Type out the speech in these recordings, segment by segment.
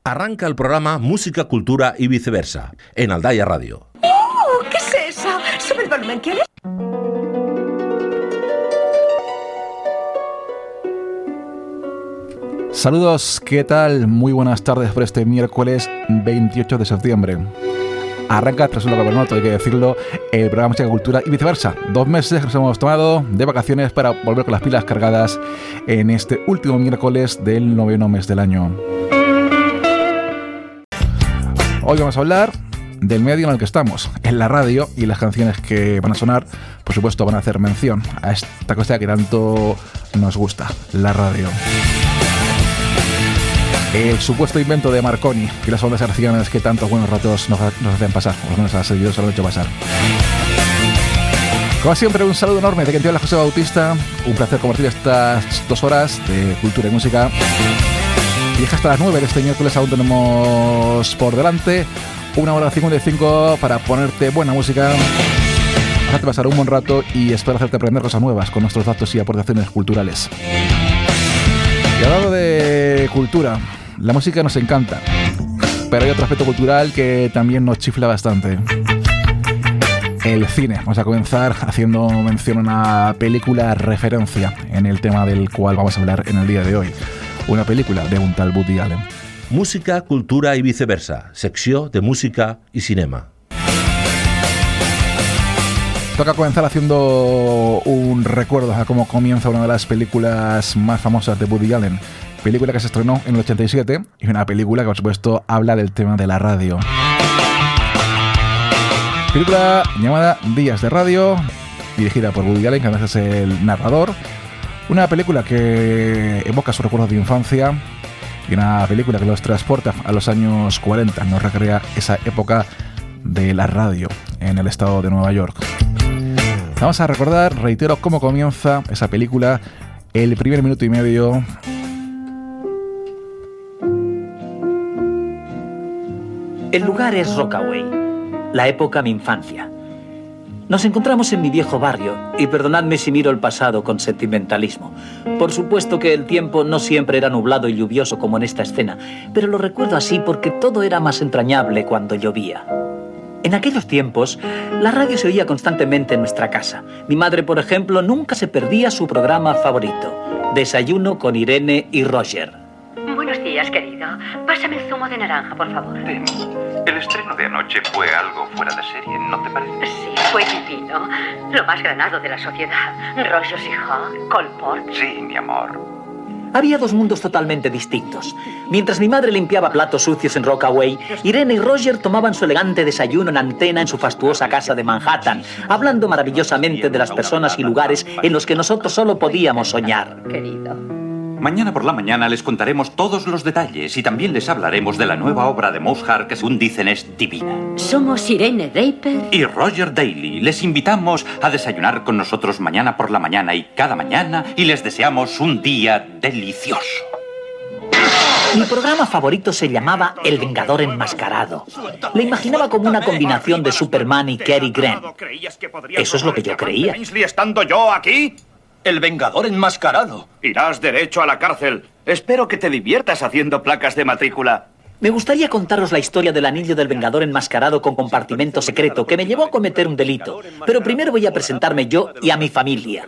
Arranca el programa Música, Cultura y Viceversa, en Aldaya Radio. ¡Oh! ¿Qué es eso? Sube el volumen, ¿quieres? Saludos, ¿qué tal? Muy buenas tardes por este miércoles 28 de septiembre. Arranca, tras un largo verano, hay que decirlo, el programa Música, Cultura y Viceversa. 2 meses que nos hemos tomado de vacaciones para volver con las pilas cargadas en este último miércoles del 9º mes del año. Hoy vamos a hablar del medio en el que estamos, en la radio, y las canciones que van a sonar, por supuesto, van a hacer mención a esta cosa que tanto nos gusta, la radio. El supuesto invento de Marconi y las ondas hercianas que tantos buenos ratos nos hacen pasar, o nos ha seguido, se lo han hecho pasar. Como siempre, un saludo enorme de quien te habla, José Bautista. Un placer compartir estas 2 horas de cultura y música. Y hasta las 9 de este miércoles aún tenemos por delante 1 hora 55 para ponerte buena música, hacerte pasar un buen rato y espero hacerte aprender cosas nuevas con nuestros datos y aportaciones culturales. Y hablando de cultura, la música nos encanta, pero hay otro aspecto cultural que también nos chifla bastante: el cine. Vamos a comenzar haciendo mención a una película referencia en el tema del cual vamos a hablar en el día de hoy. Una película de un tal Woody Allen. Música, Cultura y Viceversa, secció de música y cinema. Toca comenzar haciendo un recuerdo a cómo comienza una de las películas más famosas de Woody Allen. Película que se estrenó en el 87 y una película que, por supuesto, habla del tema de la radio. Película llamada Días de Radio, dirigida por Woody Allen, que además es el narrador. Una película que evoca sus recuerdos de infancia y una película que los transporta a los años 40, nos recrea esa época de la radio en el estado de Nueva York. Vamos a recordar, reitero, cómo comienza esa película, el primer minuto y medio. El lugar es Rockaway, la época mi infancia. Nos encontramos en mi viejo barrio, y perdonadme si miro el pasado con sentimentalismo. Por supuesto que el tiempo no siempre era nublado y lluvioso como en esta escena, pero lo recuerdo así porque todo era más entrañable cuando llovía. En aquellos tiempos, la radio se oía constantemente en nuestra casa. Mi madre, por ejemplo, nunca se perdía su programa favorito: Desayuno con Irene y Roger. Buenos días, querido. Pásame el zumo de naranja, por favor. El estreno de anoche fue algo fuera de serie, ¿no te parece? Sí, fue divino. Lo más granado de la sociedad. Rogers y Hawk, Cole Porter. Sí, mi amor. Había 2 mundos totalmente distintos. Mientras mi madre limpiaba platos sucios en Rockaway, Irene y Roger tomaban su elegante desayuno en antena en su fastuosa casa de Manhattan, hablando maravillosamente de las personas y lugares en los que nosotros solo podíamos soñar. Querido. Mañana por la mañana les contaremos todos los detalles y también les hablaremos de la nueva obra de Mozart que, según dicen, es divina. Somos Irene Draper Y Roger Daly. Les invitamos a desayunar con nosotros mañana por la mañana y cada mañana y les deseamos un día delicioso. Mi programa favorito se llamaba El Vengador Enmascarado. Le imaginaba como una combinación de Superman y Cary Grant. Eso es lo que yo creía. ¿Ainsley estando yo aquí? El Vengador Enmascarado. Irás derecho a la cárcel. Espero que te diviertas haciendo placas de matrícula. Me gustaría contaros la historia del anillo del Vengador Enmascarado con compartimento secreto que me llevó a cometer un delito. Pero primero voy a presentarme yo y a mi familia.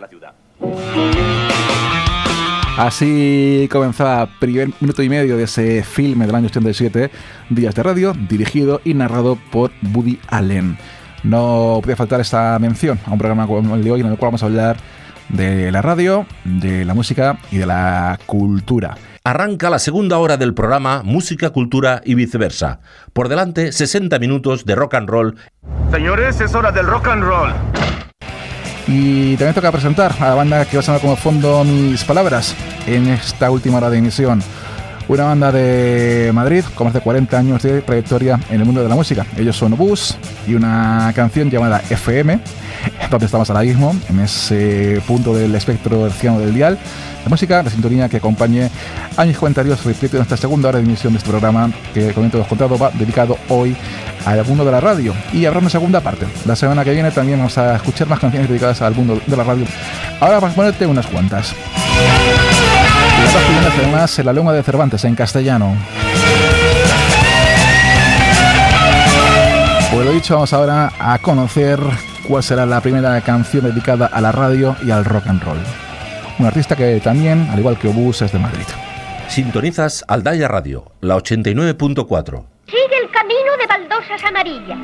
Así comenzaba primer minuto y medio de ese filme del año 87, Días de Radio, dirigido y narrado por Woody Allen. No podía faltar esta mención a un programa como el de hoy, en el cual vamos a hablar de la radio, de la música y de la cultura. Arranca la segunda hora del programa Música, Cultura y Viceversa. Por delante, 60 minutos de rock and roll. Señores, es hora del rock and roll. Y también toca presentar a la banda que va a sonar como fondo mis palabras en esta última hora de emisión. Una banda de Madrid con más de 40 años de trayectoria en el mundo de la música. Ellos son Bus y una canción llamada FM, donde estamos ahora mismo, en ese punto del espectro herciano del dial. La música, la sintonía que acompañe a mis comentarios, repito, en esta segunda hora de emisión de este programa que, como hemos contado, va dedicado hoy al mundo de la radio. Y habrá una segunda parte. La semana que viene también vamos a escuchar más canciones dedicadas al mundo de la radio. Ahora vamos a ponerte unas cuantas. Y las dos primeras, además, en la lengua de Cervantes, en castellano. dicho, vamos ahora a conocer cuál será la primera canción dedicada a la radio y al rock and roll. Un artista que también, al igual que Obús, es de Madrid. Sintonizas Aldaya Radio, la 89.4. Sigue el camino de baldosas amarillas.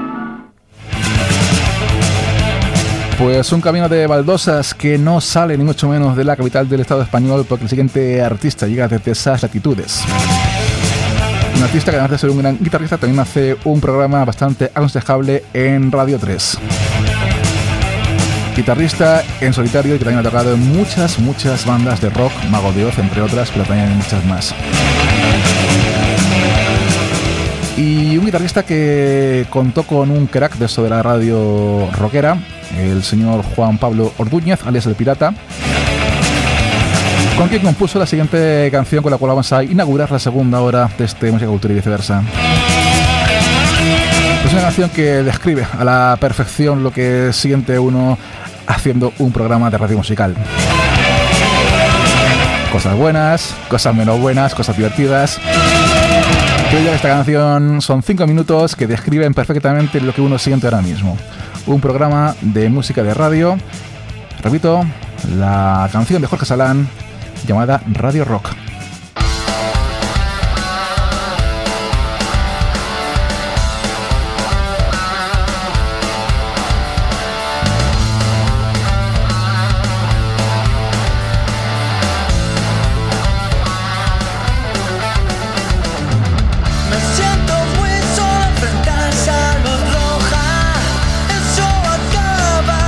Pues un camino de baldosas que no sale ni mucho menos de la capital del Estado español, porque el siguiente artista llega desde esas latitudes. Un artista que además de ser un gran guitarrista también hace un programa bastante aconsejable en Radio 3. Guitarrista en solitario y que también ha tocado en muchas bandas de rock, Mago de Oz entre otras, pero también en muchas más. Y un guitarrista que contó con un crack de esto de la radio rockera, el señor Juan Pablo Ordúñez, alias El Pirata, con quien compuso la siguiente canción con la cual vamos a inaugurar la segunda hora de este Música, Cultura y Viceversa. Es una canción que describe a la perfección lo que siente uno haciendo un programa de radio musical. Cosas buenas, cosas menos buenas, cosas divertidas. Creo que esta canción son 5 minutos que describen perfectamente lo que uno siente ahora mismo. Un programa de música de radio. Repito, la canción de Jorge Salán llamada Radio Rock.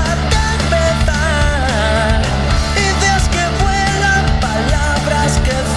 Que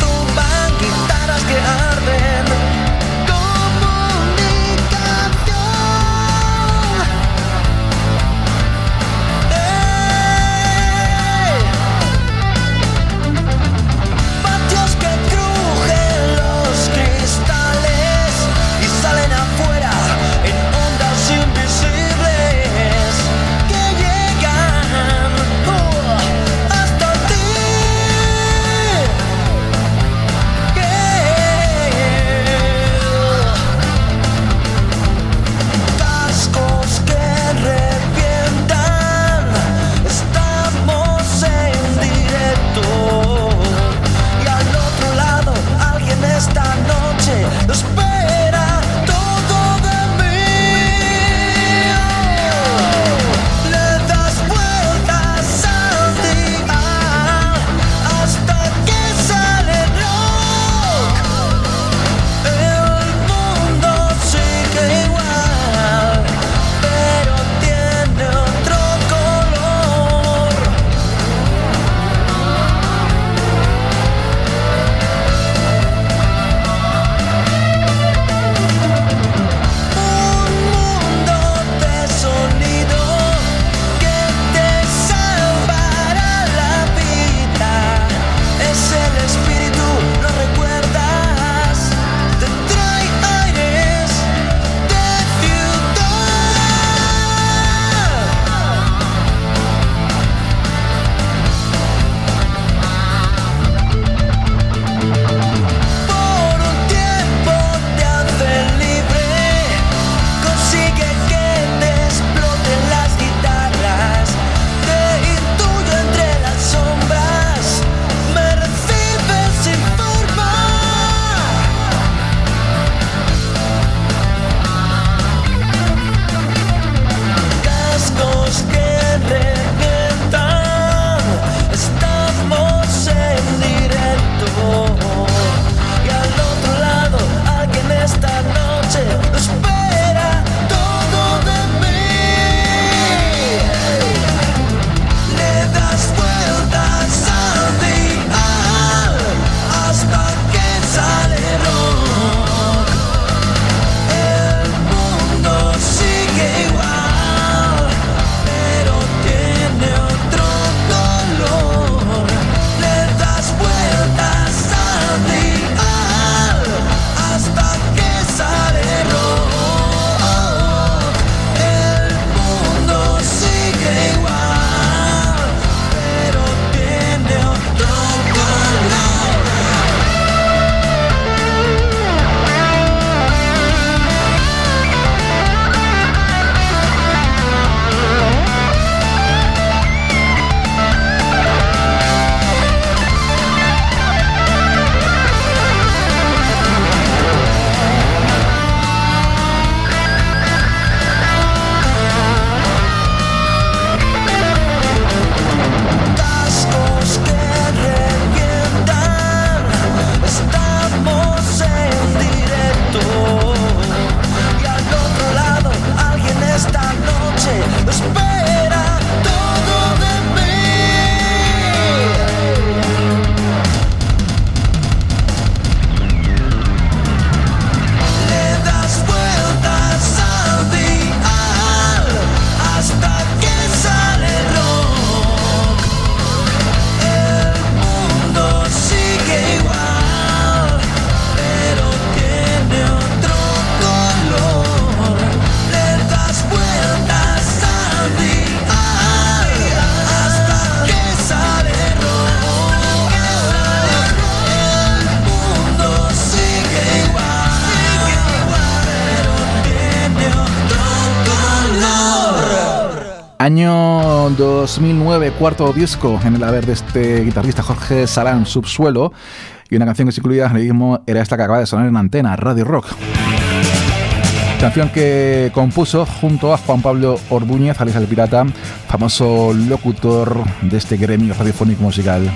Año 2009, cuarto disco en el haber de este guitarrista Jorge Salán, Subsuelo, y una canción que se incluía en el mismo era esta que acaba de sonar en Antena, Radio Rock. Canción que compuso junto a Juan Pablo Orbúñez, alias El Pirata, famoso locutor de este gremio radiofónico musical.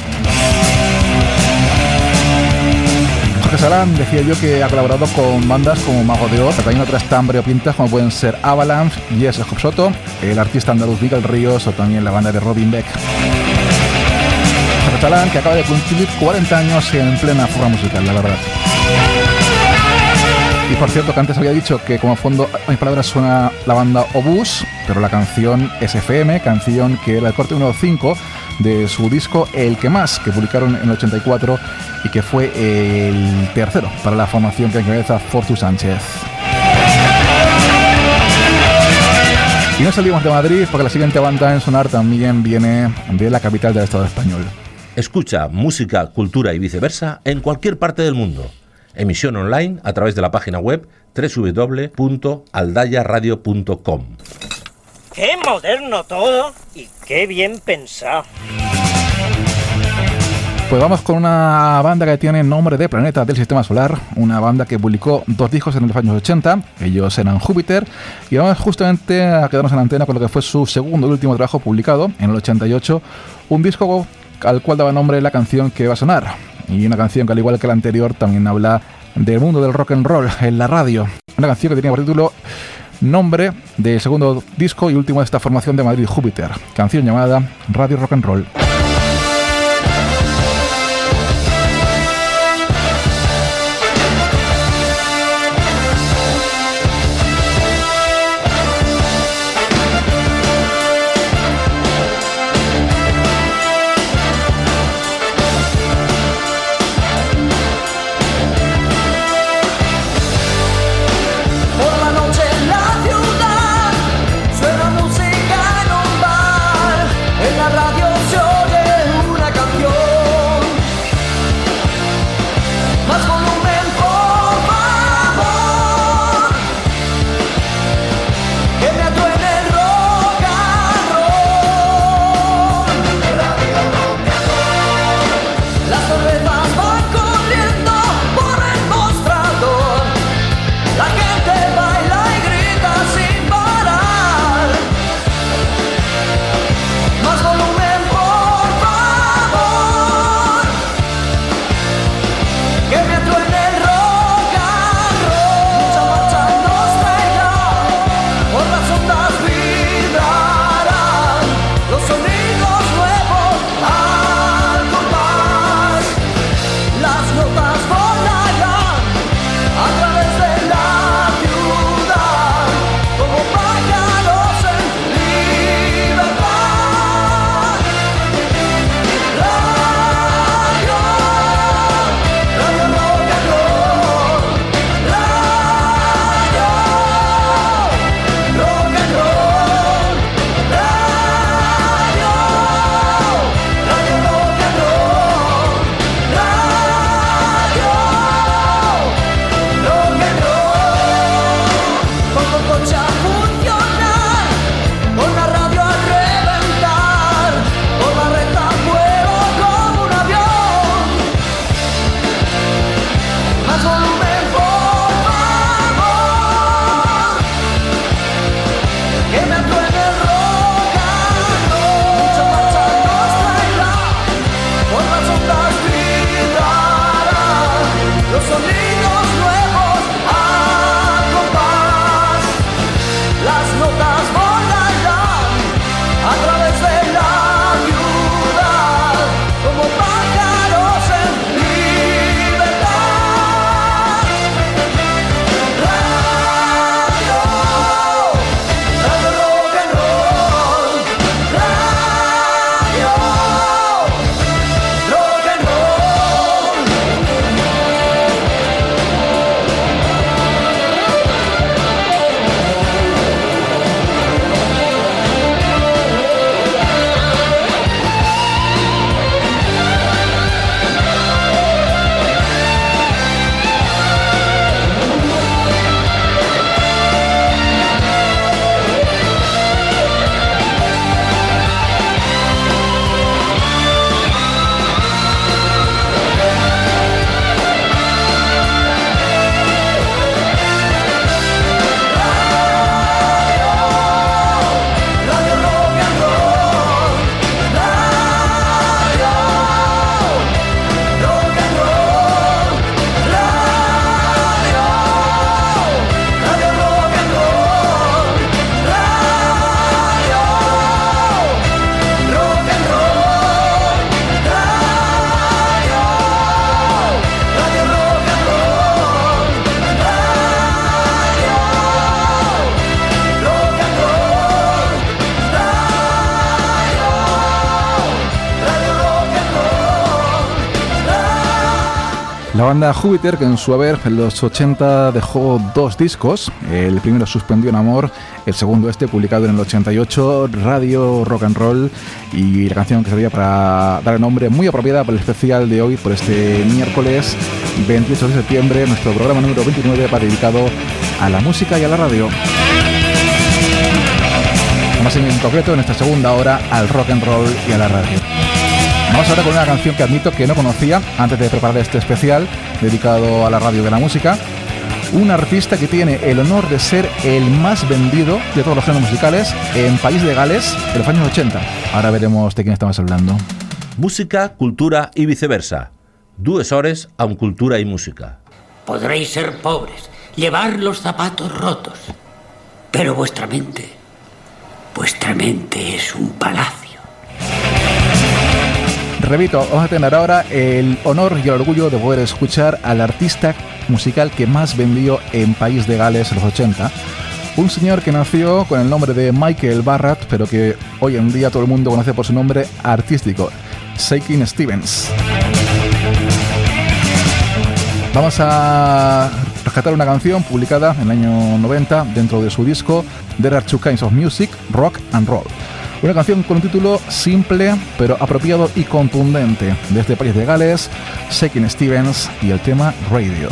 Jorge Salán decía yo que ha colaborado con bandas como Mago de Oz, también otras tan variopintas como pueden ser Avalanche, Yes el Soto, el artista andaluz Miguel Ríos o también la banda de Robin Beck. Jorge Salán, que acaba de cumplir 40 años en plena forma musical, la verdad. Y por cierto, que antes había dicho que como fondo a mis palabras suena la banda Obús, pero la canción es FM, canción que era el corte número 5 de su disco El Que Más, que publicaron en el 84 y que fue el tercero para la formación que encabeza Fortu Sánchez. Y no salimos de Madrid porque la siguiente banda en sonar también viene de la capital del Estado español. Escucha música, cultura y viceversa en cualquier parte del mundo. Emisión online a través de la página web www.aldayaradio.com. ¡Qué moderno todo! Y qué bien pensado. Pues vamos con una banda que tiene nombre de planeta del sistema solar, una banda que publicó 2 discos en los años 80, ellos eran Júpiter, y vamos justamente a quedarnos en la antena con lo que fue su segundo y último trabajo publicado en el 88, un disco al cual daba nombre la canción que va a sonar, y una canción que al igual que la anterior también habla del mundo del rock and roll en la radio, una canción que tenía por título nombre del segundo disco y último de esta formación de Madrid, Júpiter, canción llamada Radio Rock and Roll. Suena música en un bar, en la radio se La banda Júpiter, que en su haber en los 80 dejó 2 discos, el primero Suspendió en Amor, el segundo publicado en el 88, Radio Rock and Roll, y la canción que servía para dar el nombre muy apropiada para el especial de hoy, por este miércoles 28 de septiembre, nuestro programa número 29 va dedicado a la música y a la radio. Más en concreto en esta segunda hora al rock and roll y a la radio. Vamos ahora con una canción que admito que no conocía antes de preparar este especial dedicado a la radio de la música. Un artista que tiene el honor de ser el más vendido de todos los géneros musicales en País de Gales en los años 80. Ahora veremos de quién estamos hablando. Música, cultura y viceversa. 2 hores amb cultura y música. Podréis ser pobres, llevar los zapatos rotos, pero vuestra mente es un palacio. Repito, vamos a tener ahora el honor y el orgullo de poder escuchar al artista musical que más vendió en País de Gales en los 80. Un señor que nació con el nombre de Michael Barrett, pero que hoy en día todo el mundo conoce por su nombre artístico, Shakin' Stevens. Vamos a rescatar una canción publicada en el año 90 dentro de su disco There Are Two Kinds of Music, Rock and Roll. Una canción con un título simple pero apropiado y contundente. Desde País de Gales, Shakin' Stevens y el tema Radio.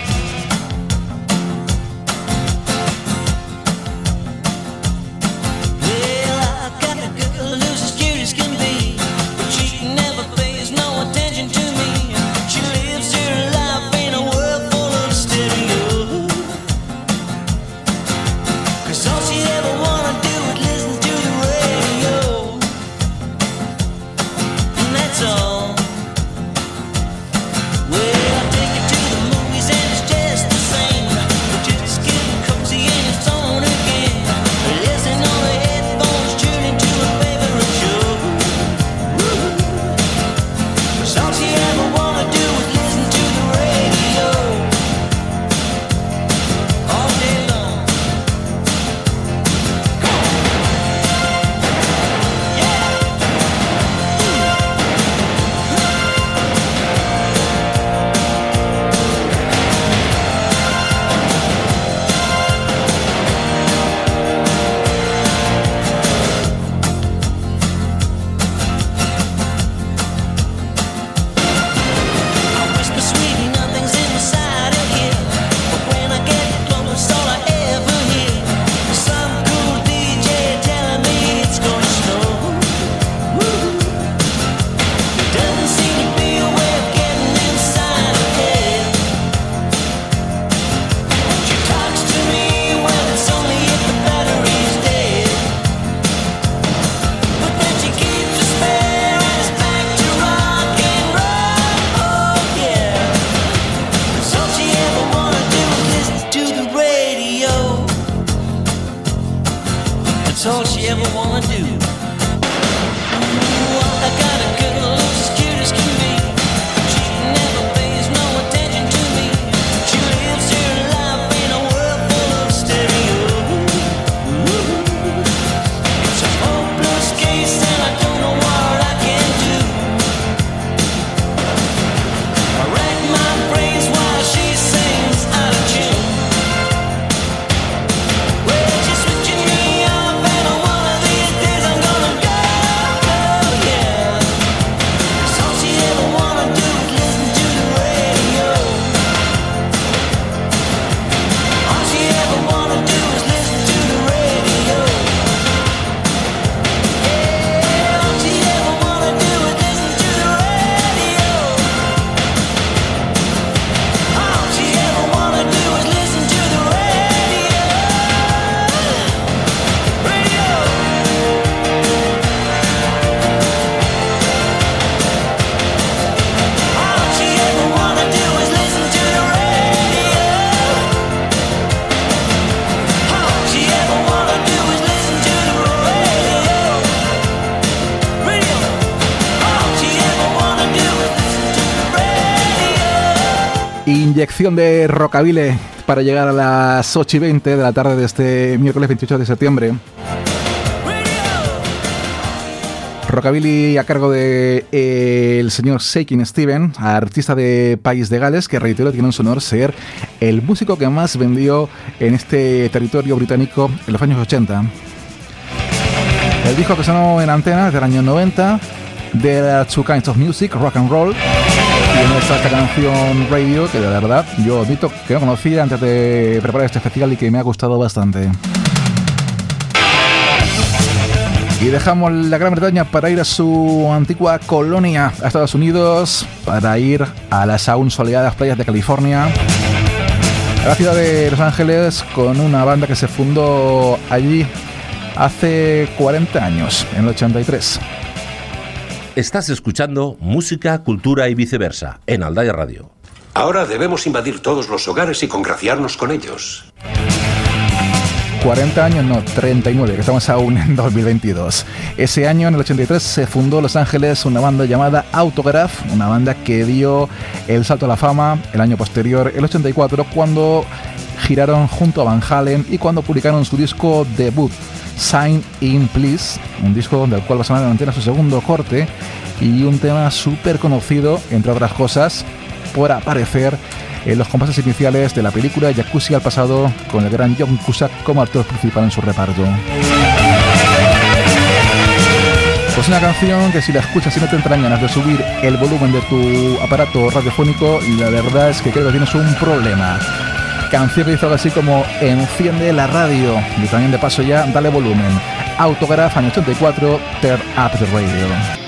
Inyección de rockabilly para llegar a las 8:20 de la tarde de este miércoles 28 de septiembre. Rockabilly a cargo de el señor Shakin' Stevens, artista de País de Gales, que reitero tiene en su honor ser el músico que más vendió en este territorio británico en los años 80. El disco que sonó en antena del año 90, There Are Two Kinds of Music, Rock and Roll, y en esta canción Radio, que de verdad yo admito que no conocía antes de preparar este especial y que me ha gustado bastante. Y dejamos la Gran Bretaña para ir a su antigua colonia, a Estados Unidos, para ir a las aún soleadas playas de California, a la ciudad de Los Ángeles, con una banda que se fundó allí hace 40 años, en el 83. Estás escuchando Música, Cultura y Viceversa, en Aldaya Radio. Ahora debemos invadir todos los hogares y congraciarnos con ellos. 40 años, no, 39, que estamos aún en 2022. Ese año, en el 83, se fundó en Los Ángeles una banda llamada Autograph, una banda que dio el salto a la fama el año posterior, el 84, cuando giraron junto a Van Halen y cuando publicaron su disco debut, Sign In Please, un disco del cual va a sonar en antena su segundo corte y un tema súper conocido, entre otras cosas, por aparecer en los compases iniciales de la película Jacuzzi al pasado, con el gran John Cusack como actor principal en su reparto. Pues una canción que si la escuchas y no te entran ganas de subir el volumen de tu aparato radiofónico, la verdad es que creo que tienes un problema. Canción que dice algo así como enciende la radio, y también de paso ya dale volumen. Autograph, año 84, Turn Up the Radio.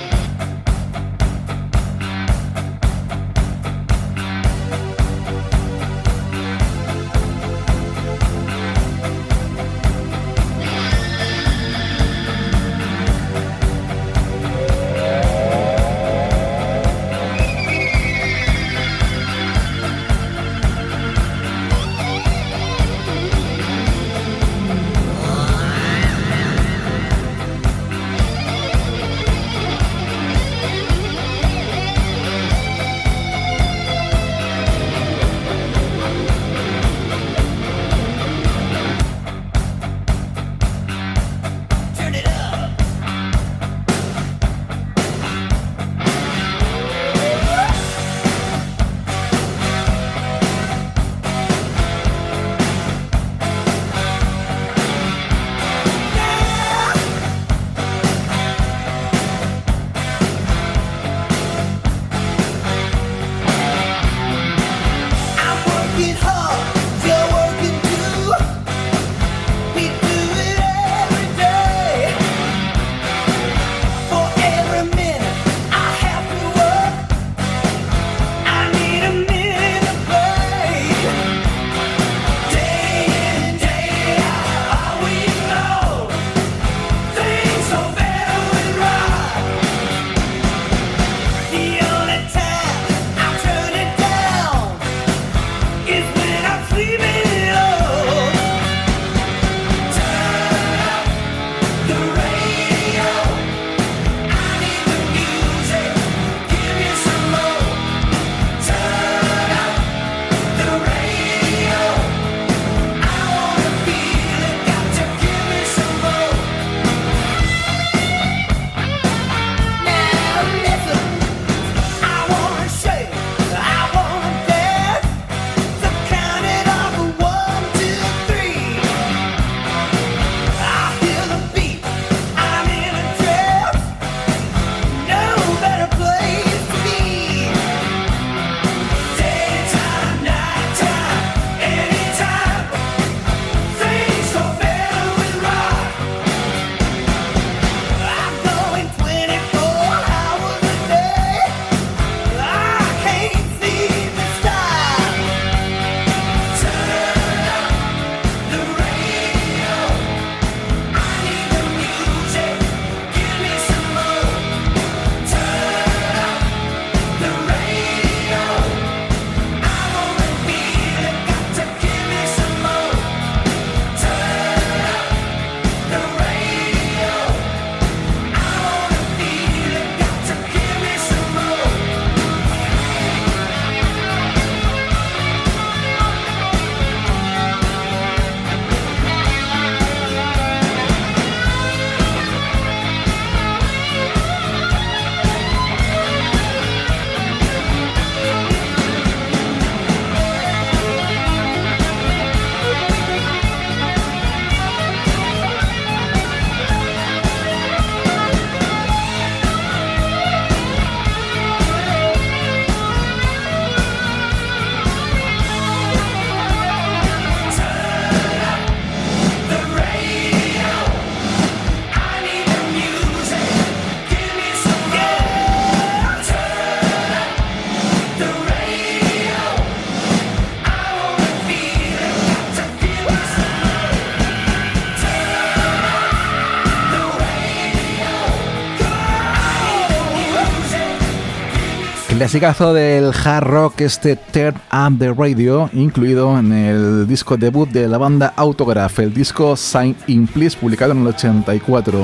Clasicazo del hard rock, Turn Up the Radio, incluido en el disco debut de la banda Autograph, el disco Sign in Please, publicado en el 84.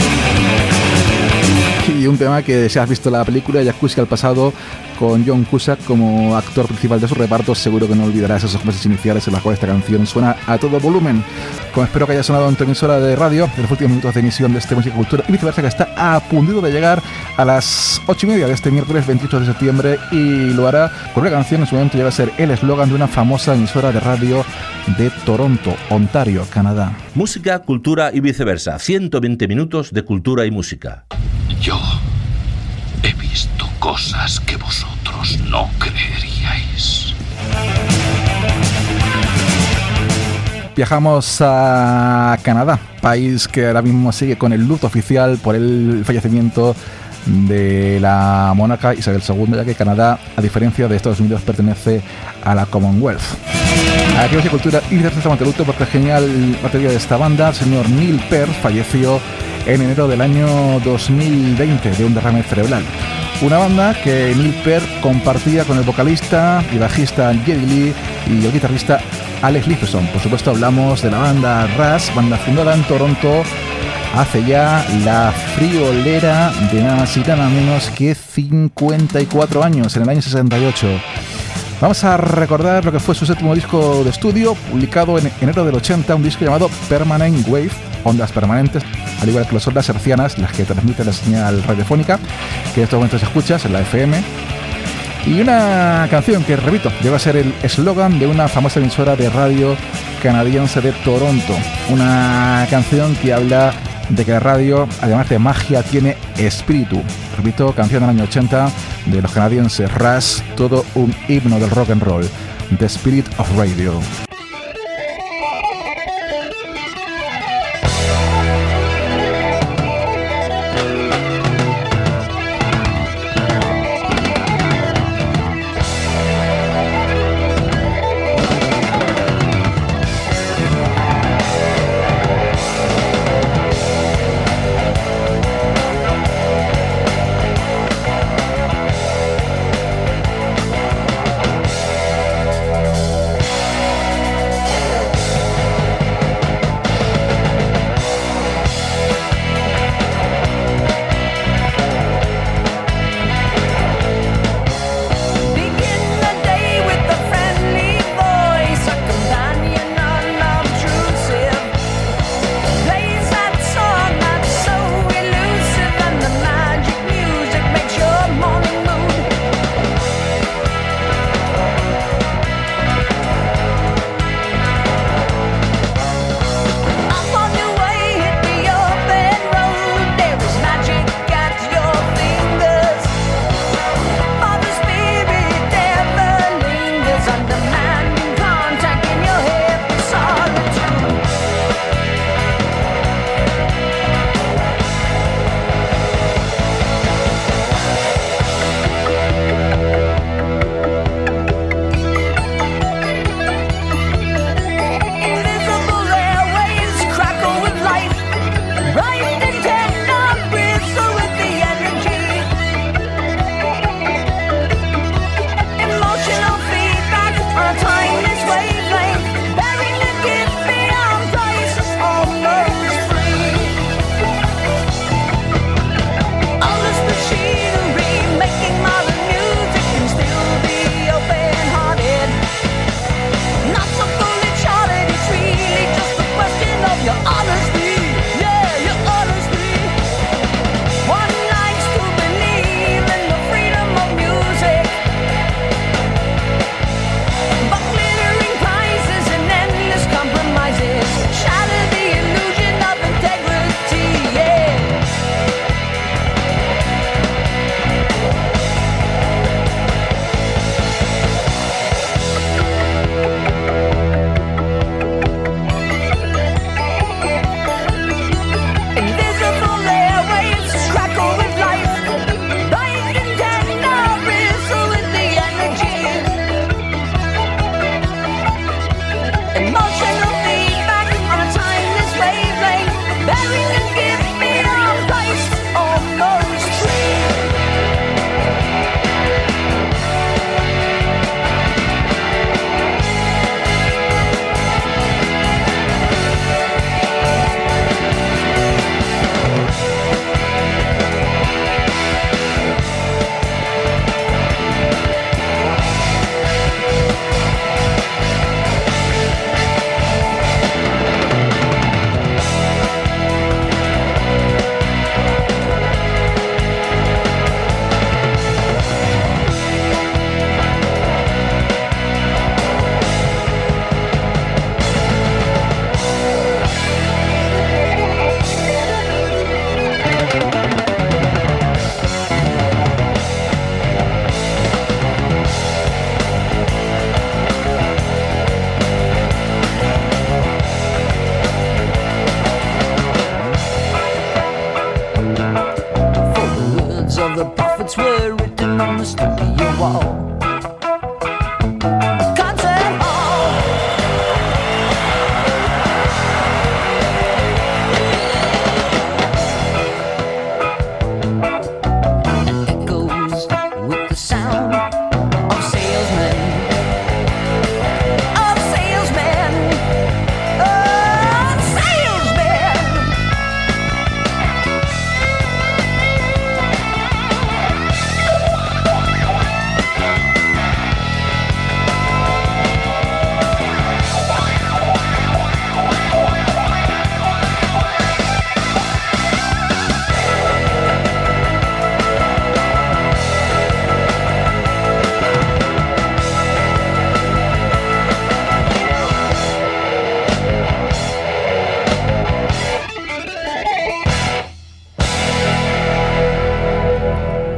Y un tema que, si has visto la película Jacuzzi al pasado, con John Cusack como actor principal de su reparto, seguro que no olvidarás esos meses iniciales en los cuales esta canción suena a todo volumen. Como espero que haya sonado en tu emisora de radio en los últimos minutos de emisión de este Música Cultura y Viceversa, que está a punto de llegar a las 8:30 de este miércoles 28 de septiembre, y lo hará con una canción en su momento llega a ser el eslogan de una famosa emisora de radio de Toronto, Ontario, Canadá. Música, cultura y viceversa. 120 minutos de cultura y música. Yo he visto cosas que vosotros no creeríais. Viajamos a Canadá, país que ahora mismo sigue con el luto oficial por el fallecimiento de la monarca Isabel II, ya que Canadá, a diferencia de Estados Unidos, pertenece a la Commonwealth. Aquí en Cultura y estamos de luto porque el genial batería de esta banda, el señor Neil Peart, falleció en enero del año 2020 de un derrame cerebral. Una banda que Neil Peart compartía con el vocalista y bajista Geddy Lee y el guitarrista Alex Lifeson. Por supuesto hablamos de la banda Rush, banda fundada en Toronto hace ya la friolera de nada más y nada menos que 54 años, en el año 68. Vamos a recordar lo que fue su séptimo disco de estudio, publicado en enero del 80, un disco llamado Permanent Wave, ondas permanentes, al igual que las ondas hercianas, las que transmiten la señal radiofónica, que en estos momentos escuchas en la FM. Y una canción que, repito, llega a ser el eslogan de una famosa emisora de radio canadiense de Toronto. Una canción que habla de que la radio, además de magia, tiene espíritu. Repito, canción del año 80 de los canadienses Rush, todo un himno del rock and roll. The Spirit of Radio.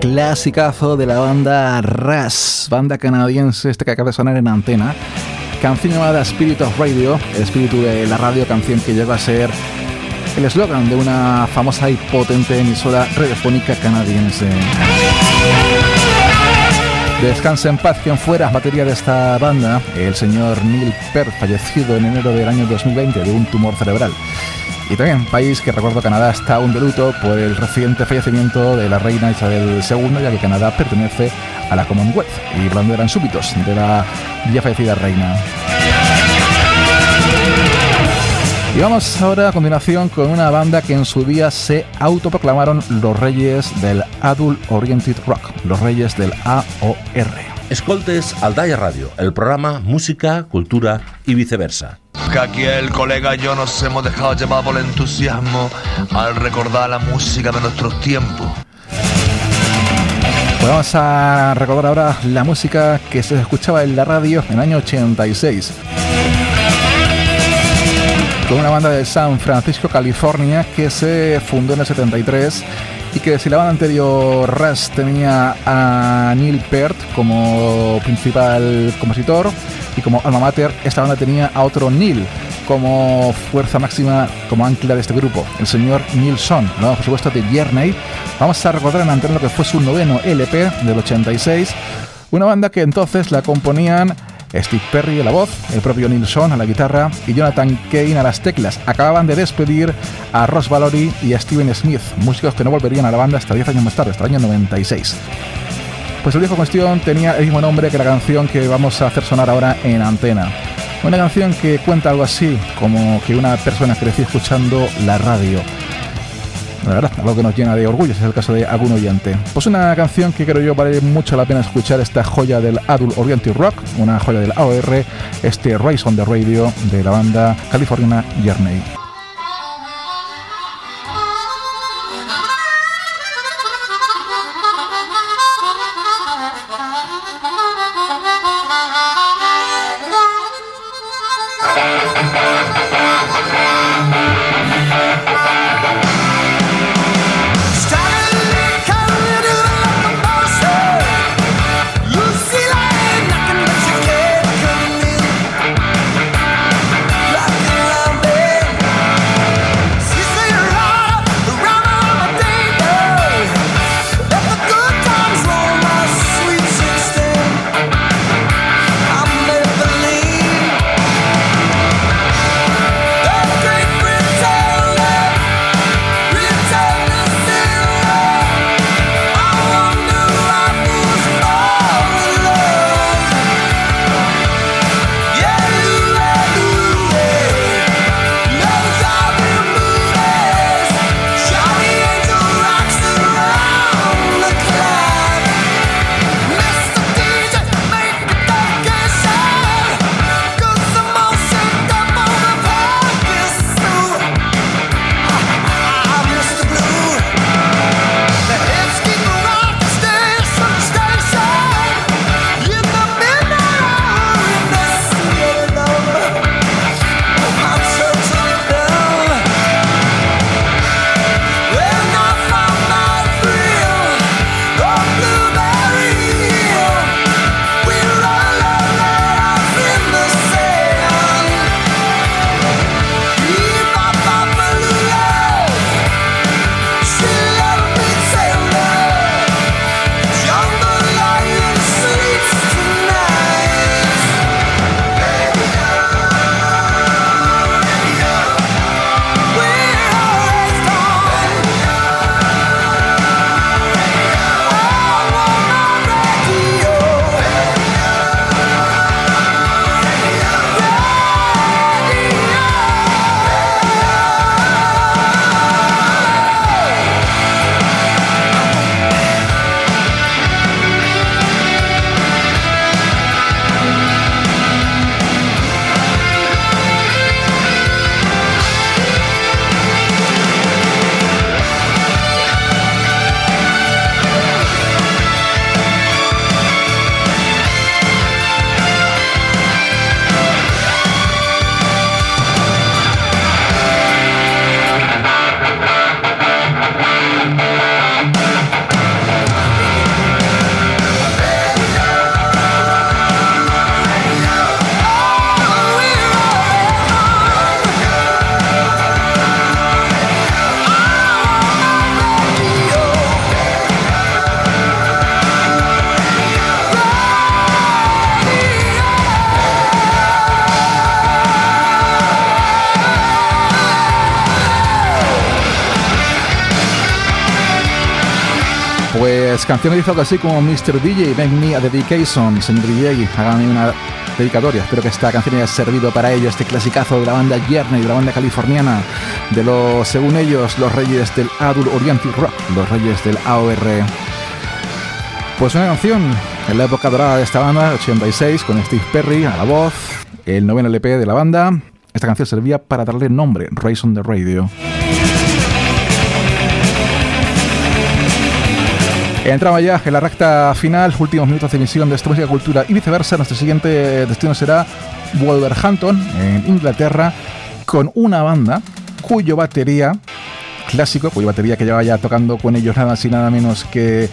clasicazo de la banda Rush, banda canadiense que acaba de sonar en Antena. Canción llamada Spirit of Radio, el espíritu de la radio, canción que llegó a ser el eslogan de una famosa y potente emisora radiofónica canadiense. Descansa en paz quien fuera batería de esta banda, el señor Neil Peart, fallecido en enero del año 2020 de un tumor cerebral. Y también país que, recuerdo, Canadá está aún de luto por el reciente fallecimiento de la reina Isabel II, ya que Canadá pertenece a la Commonwealth y hablando eran súbitos de la ya fallecida reina. Y vamos ahora a continuación con una banda que en su día se autoproclamaron los reyes del Adult Oriented Rock, los reyes del AOR. Escoltes Aldaya Radio, el programa Música, Cultura y Viceversa. Que aquí el colega y yo nos hemos dejado llevar por el entusiasmo al recordar la música de nuestros tiempos. Pues vamos a recordar ahora la música que se escuchaba en la radio en el año 86. Con una banda de San Francisco, California, que se fundó en el 73 y que si la banda anterior Rush tenía a Neil Peart como principal compositor y como alma mater, esta banda tenía a otro Neil como fuerza máxima, como ancla de este grupo, el señor Neil Sonn, ¿no? Por supuesto de Journey. Vamos a recordar en antena lo que fue su 9º LP del 86, una banda que entonces la componían Steve Perry a la voz, el propio Neil Sonn a la guitarra y Jonathan Kane a las teclas. Acababan de despedir a Ross Valory y a Steven Smith, músicos que no volverían a la banda hasta 10 años más tarde, hasta el año 96. Pues el disco en cuestión tenía el mismo nombre que la canción que vamos a hacer sonar ahora en antena. Una canción que cuenta algo así, como que una persona creció escuchando la radio. La verdad, algo que nos llena de orgullo, es el caso de algún oyente. Pues una canción que creo yo vale mucho la pena escuchar, esta joya del Adult Oriented Rock, una joya del AOR, este Rise on the Radio de la banda californiana Journey. Great Pues canción que hizo algo así como Mr. DJ, Make Me a Dedication. Señor DJ, hágame una dedicatoria. Espero que esta canción haya servido para ello. Este clasicazo de la banda Journey, de la banda californiana, de los, según ellos, los reyes del Adult Oriented Rock, los reyes del AOR. Pues una canción en la época dorada de esta banda, 86, con Steve Perry a la voz, el 9º LP de la banda. Esta canción servía para darle nombre, Race on the Radio. Entramos ya en la recta final, últimos minutos de emisión de esta música, cultura y viceversa. Nuestro siguiente destino será Wolverhampton, en Inglaterra, con una banda cuyo batería que lleva ya tocando con ellos nada más y nada menos que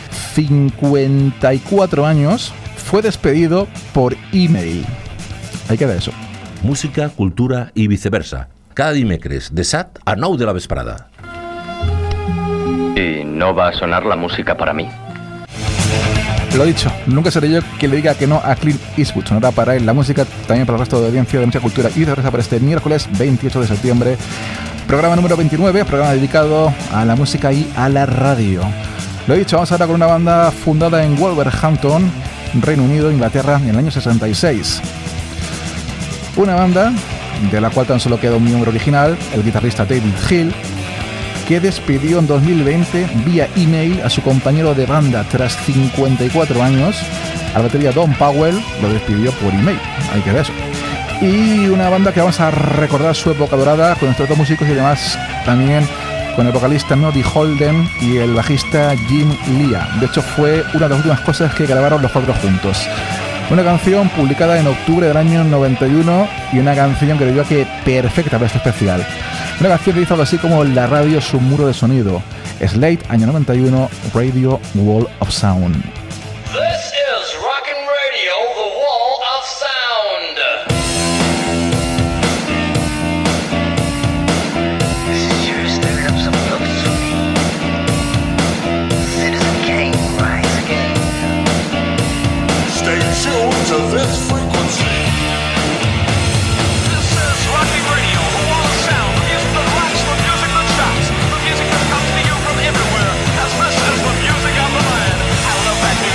54 años, fue despedido por email. Ahí queda eso. Música, cultura i viceversa. Cada dimecres, de 7 a 9 de la vesprada. ¿Y no va a sonar la música para mí? Lo dicho, nunca seré yo quien le diga que no a Clint Eastwood. Sonará para él la música, también para el resto de audiencia de mucha cultura y viceversa para este miércoles 28 de septiembre. Programa número 29, programa dedicado a la música y a la radio. Lo dicho, vamos ahora con una banda fundada en Wolverhampton, Reino Unido, Inglaterra, en el año 66. Una banda de la cual tan solo queda un miembro original, el guitarrista David Hill, que despidió en 2020 vía email a su compañero de banda tras 54 años. A la batería Don Powell lo despidió por email, hay que ver eso. Y una banda que vamos a recordar su época dorada con estos dos músicos y además también con el vocalista Noddy Holden y el bajista Jim Lea. De hecho fue una de las últimas cosas que grabaron los cuatro juntos. Una canción publicada en octubre del año 91 y una canción que creo yo que perfecta para este especial. Una canción que hizo algo así como la radio su muro de sonido. Slate, año 91, Radio Wall of Sound. This is Rockin' Radio, the Wall of Sound. This sure stirred up some looks for me. Citizen Kane, rise again. Stay tuned to this frequency. This is Rockin' Radio, the Wall of Sound. The music that rocks, the music that shocks, the music that comes to you from everywhere. As this is the music of the land. I love that.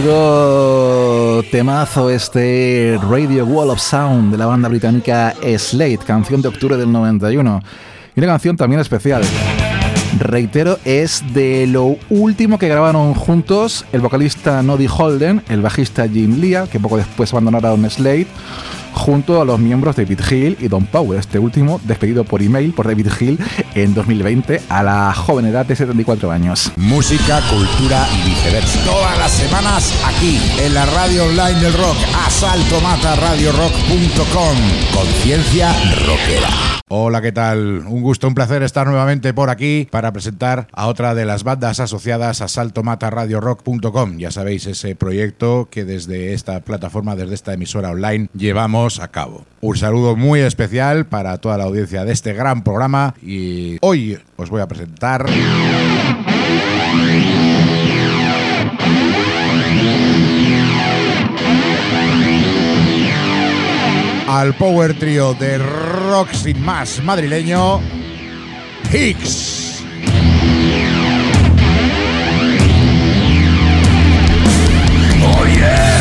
Menudo temazo este Radio Wall of Sound de la banda británica Slade, canción de octubre del 91. Y una canción también especial. Reitero, es de lo último que grabaron juntos el vocalista Noddy Holden, el bajista Jim Lea, que poco después abandonaron Slade, junto a los miembros David Hill y Don Powell, este último despedido por email por David Hill en 2020 a la joven edad de 74 años. Música, cultura y viceversa. Todas las semanas aquí, en la radio online del rock, asaltomataradiorock.com. Conciencia rockera. Hola, ¿qué tal? Un gusto, un placer estar nuevamente por aquí para presentar a otra de las bandas asociadas a saltomataradiorock.com. Ya sabéis, ese proyecto que desde esta plataforma, desde esta emisora online, llevamos a cabo. Un saludo muy especial para toda la audiencia de este gran programa y hoy os voy a presentar al power trio de rock sin más madrileño, Hicks. Oh yeah.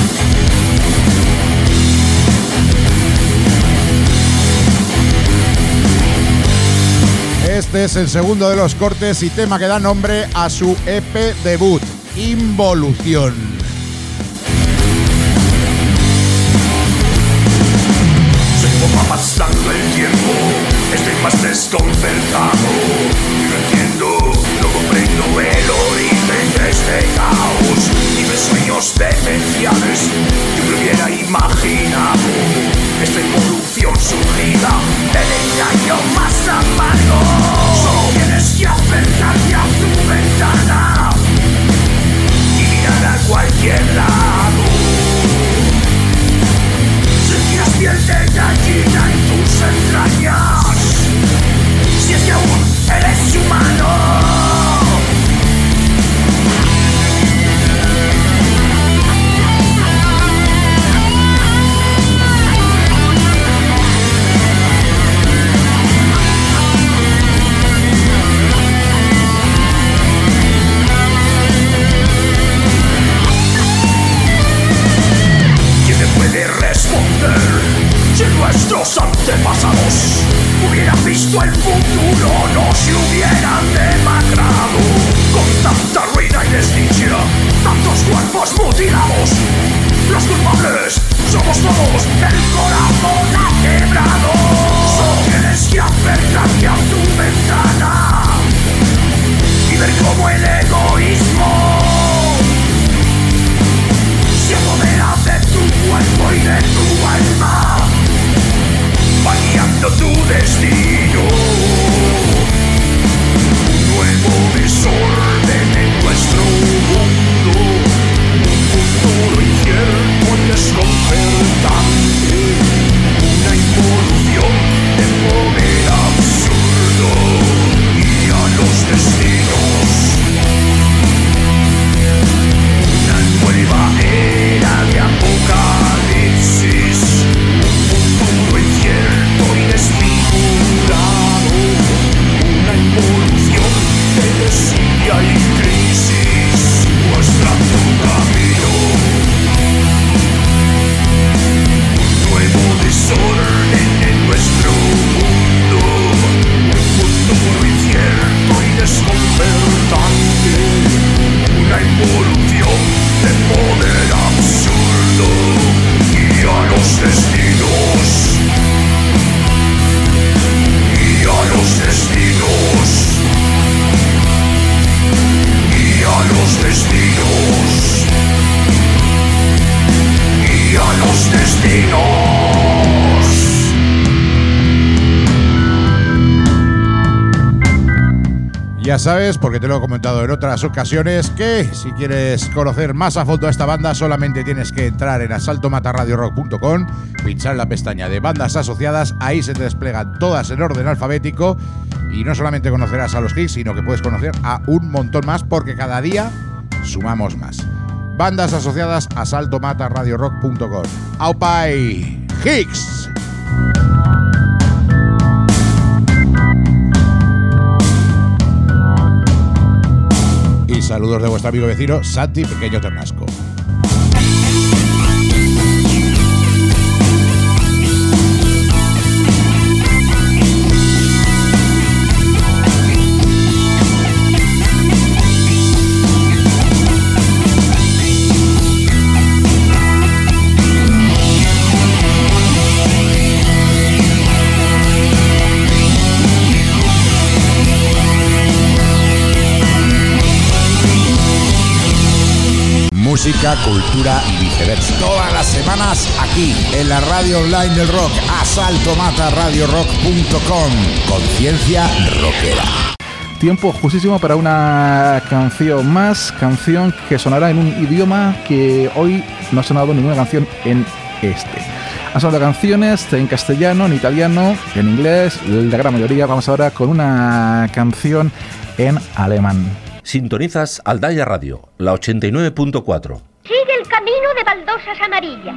Este es el segundo de los cortes y tema que da nombre a su EP debut, Involución. Va pasando el tiempo, estoy más desconcertado. No entiendo, no comprendo el origen de este caos. Ni de sueños demenciales que me hubiera imaginado. Esta involución surgida del engaño más amargo. Solo tienes que acercarte a tu ventana y mirar a cualquier lado. Sentías piel de gallina en tus entrañas. Si es que aún eres humano. ¿Quién me puede responder? Si nuestros antepasados hubieran visto el futuro, no se hubieran demacrado. Con tanta ruina y desdicha, tantos cuerpos mutilados, los culpables somos todos, el corazón ha quebrado. Solo tienes que acercarte a tu ventana y ver cómo el egoísmo se apodera de tu cuerpo y de tu alma, va guiando tu destino. Un nuevo desorden en nuestro mundo, un futuro incierto y desconcertante, una involución de poder absurdo y a los destinos. Una nueva era de apocalipsis, un futuro incierto y desfigurado, una involución de desidia y crisis, muestra tu camino. Un nuevo desorden en nuestro mundo, un futuro incierto y desconcertante, una involución de poder absurdo y a los destinos, y a los destinos, y a los destinos, y a los destinos. Ya sabes, porque te lo he comentado en otras ocasiones, que si quieres conocer más a fondo a esta banda solamente tienes que entrar en asaltomataradiorock.com, pinchar en la pestaña de bandas asociadas, ahí se te desplegan todas en orden alfabético y no solamente conocerás a los Hicks, sino que puedes conocer a un montón más porque cada día sumamos más. Bandas asociadas a asaltomataradiorock.com. ¡Aupai! ¡Hicks! Y saludos de vuestro amigo vecino Santi Pequeño Ternasco. música, cultura y viceversa. Todas las semanas aquí, en la radio online del rock, asaltomataradiorock.com. Conciencia rockera. Tiempo justísimo para una canción más, canción que sonará en un idioma que hoy no ha sonado ninguna canción en este. Han sonado canciones en castellano, en italiano, en inglés, la gran mayoría. Vamos ahora con una canción en alemán. Sintonizas Aldaya Radio, la 89.4. Sigue el camino de baldosas amarillas.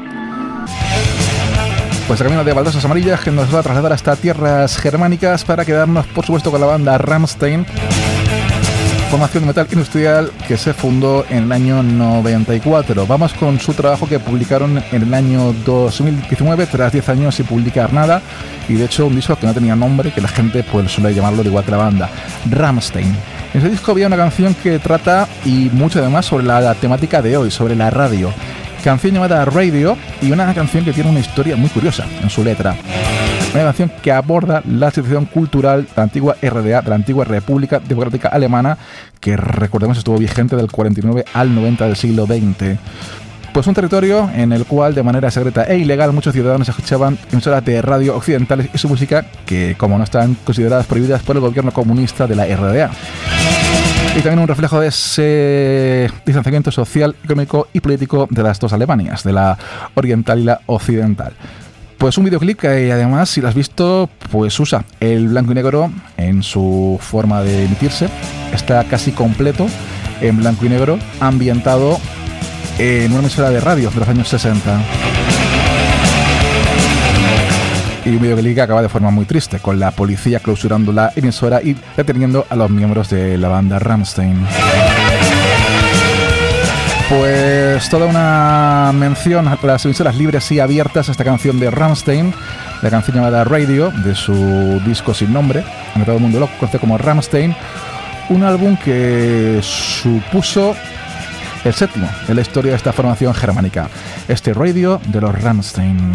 Pues el camino de baldosas amarillas que nos va a trasladar hasta tierras germánicas para quedarnos, por supuesto, con la banda Rammstein, formación de metal industrial que se fundó en el año 94. Vamos con su trabajo que publicaron en el año 2019, tras 10 años sin publicar nada, y de hecho un disco que no tenía nombre, que la gente pues suele llamarlo de igual que la banda, Rammstein. En ese disco había una canción que trata, y mucho además, sobre la temática de hoy, sobre la radio. Canción llamada Radio, y una canción que tiene una historia muy curiosa en su letra. Una canción que aborda la situación cultural de la antigua RDA, de la antigua República Democrática Alemana, que recordemos estuvo vigente del 49 al 90 del siglo XX. Pues un territorio en el cual de manera secreta e ilegal muchos ciudadanos escuchaban emisoras de radio occidentales y su música que, como no, estaban consideradas prohibidas por el gobierno comunista de la RDA. Y también un reflejo de ese distanciamiento social, económico y político de las dos Alemanias, de la oriental y la occidental. Pues un videoclip que además, si lo has visto, pues usa el blanco y negro en su forma de emitirse. Está casi completo en blanco y negro, ambientado en una emisora de radio de los años 60. Y un videoclip que acaba de forma muy triste, con la policía clausurando la emisora y deteniendo a los miembros de la banda Rammstein. Pues toda una mención a las emisoras libres y abiertas a esta canción de Rammstein, la canción llamada Radio, de su disco sin nombre, aunque todo el mundo lo conoce como Rammstein, un álbum que supuso el séptimo en la historia de esta formación germánica, este Radio de los Rammstein.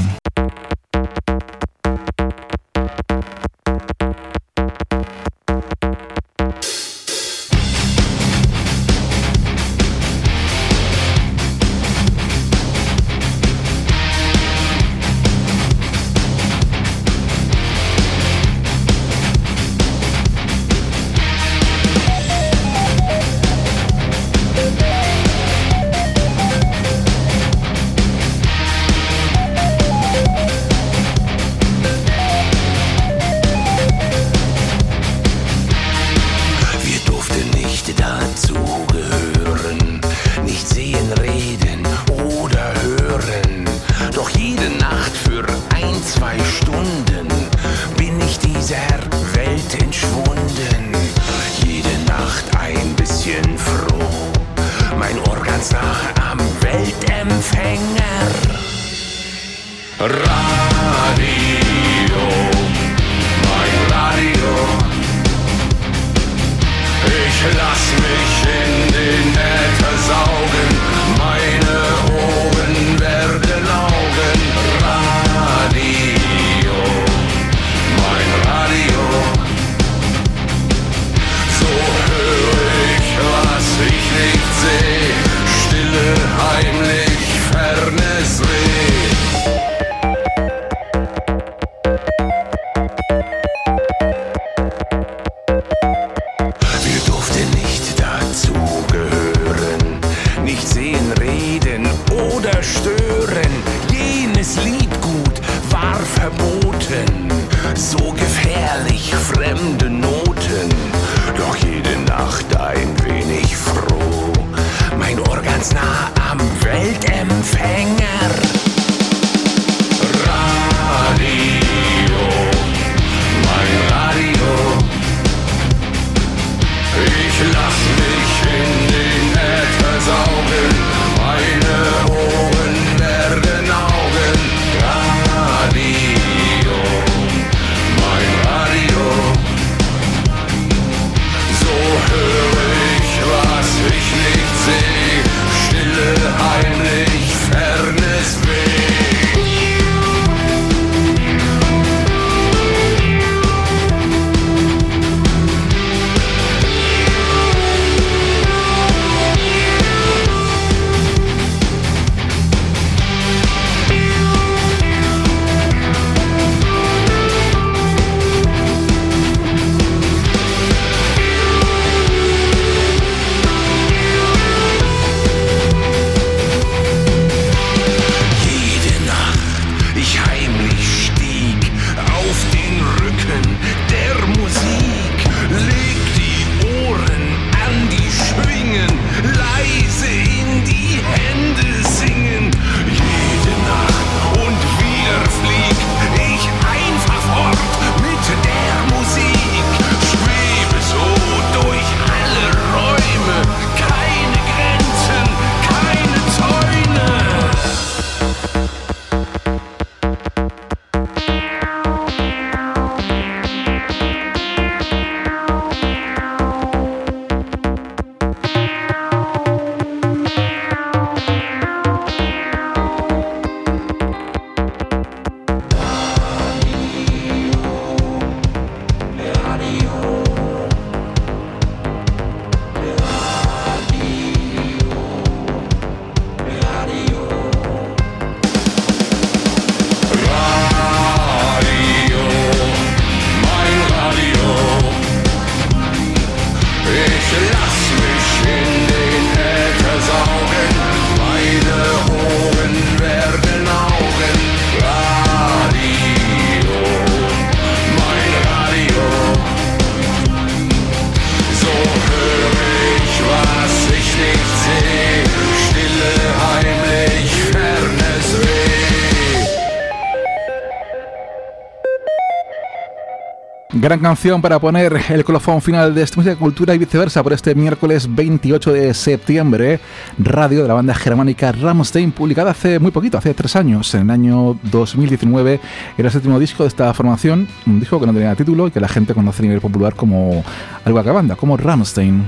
Gran canción para poner el colofón final de esta música, cultura y viceversa por este miércoles 28 de septiembre. Radio de la banda germánica Rammstein, publicada hace muy poquito, hace 3 años, en el año 2019. Era el 7º disco de esta formación, un disco que no tenía título y que la gente conoce a nivel popular como algo que banda, como Rammstein.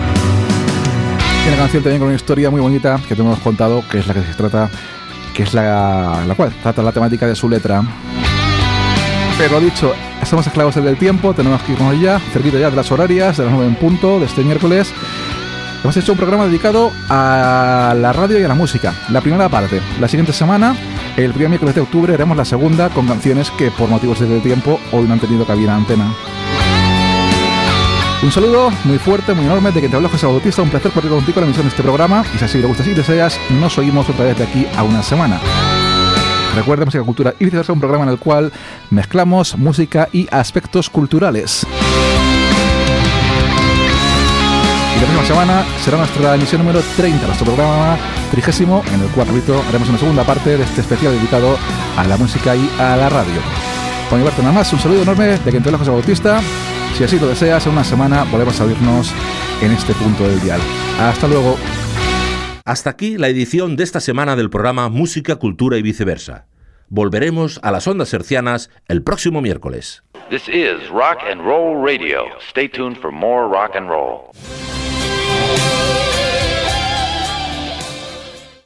Y una canción también con una historia muy bonita que te hemos contado, que es la que se trata, que es la cual trata la temática de su letra. Pero dicho, estamos esclavos del tiempo, tenemos que irnos ya, cerquita ya de las horarias, de las 9 en punto de este miércoles. Hemos hecho un programa dedicado a la radio y a la música. La primera parte. La siguiente semana, el primer miércoles de octubre, haremos la segunda con canciones que por motivos del tiempo hoy no han tenido cabida en antena. Un saludo muy fuerte, muy enorme de que te habla José Bautista. Un placer compartir contigo la emisión de este programa. Y si así te gusta y deseas, nos oímos otra vez de aquí a una semana. Recuerda Música, Cultura y Viceversa, un programa en el cual mezclamos música y aspectos culturales. Y la próxima semana será nuestra emisión número 30, nuestro programa 30, en el cual, repito, haremos una segunda parte de este especial dedicado a la música y a la radio. Por mi parte nada más, un saludo enorme de quien te habla José Bautista. Si así lo deseas, en una semana volvemos a oírnos en este punto del dial. Hasta luego. Hasta aquí la edición de esta semana del programa Música, Cultura y Viceversa. Volveremos a las ondas hercianas el próximo miércoles. This is Rock and Roll Radio. Stay tuned for more rock and roll.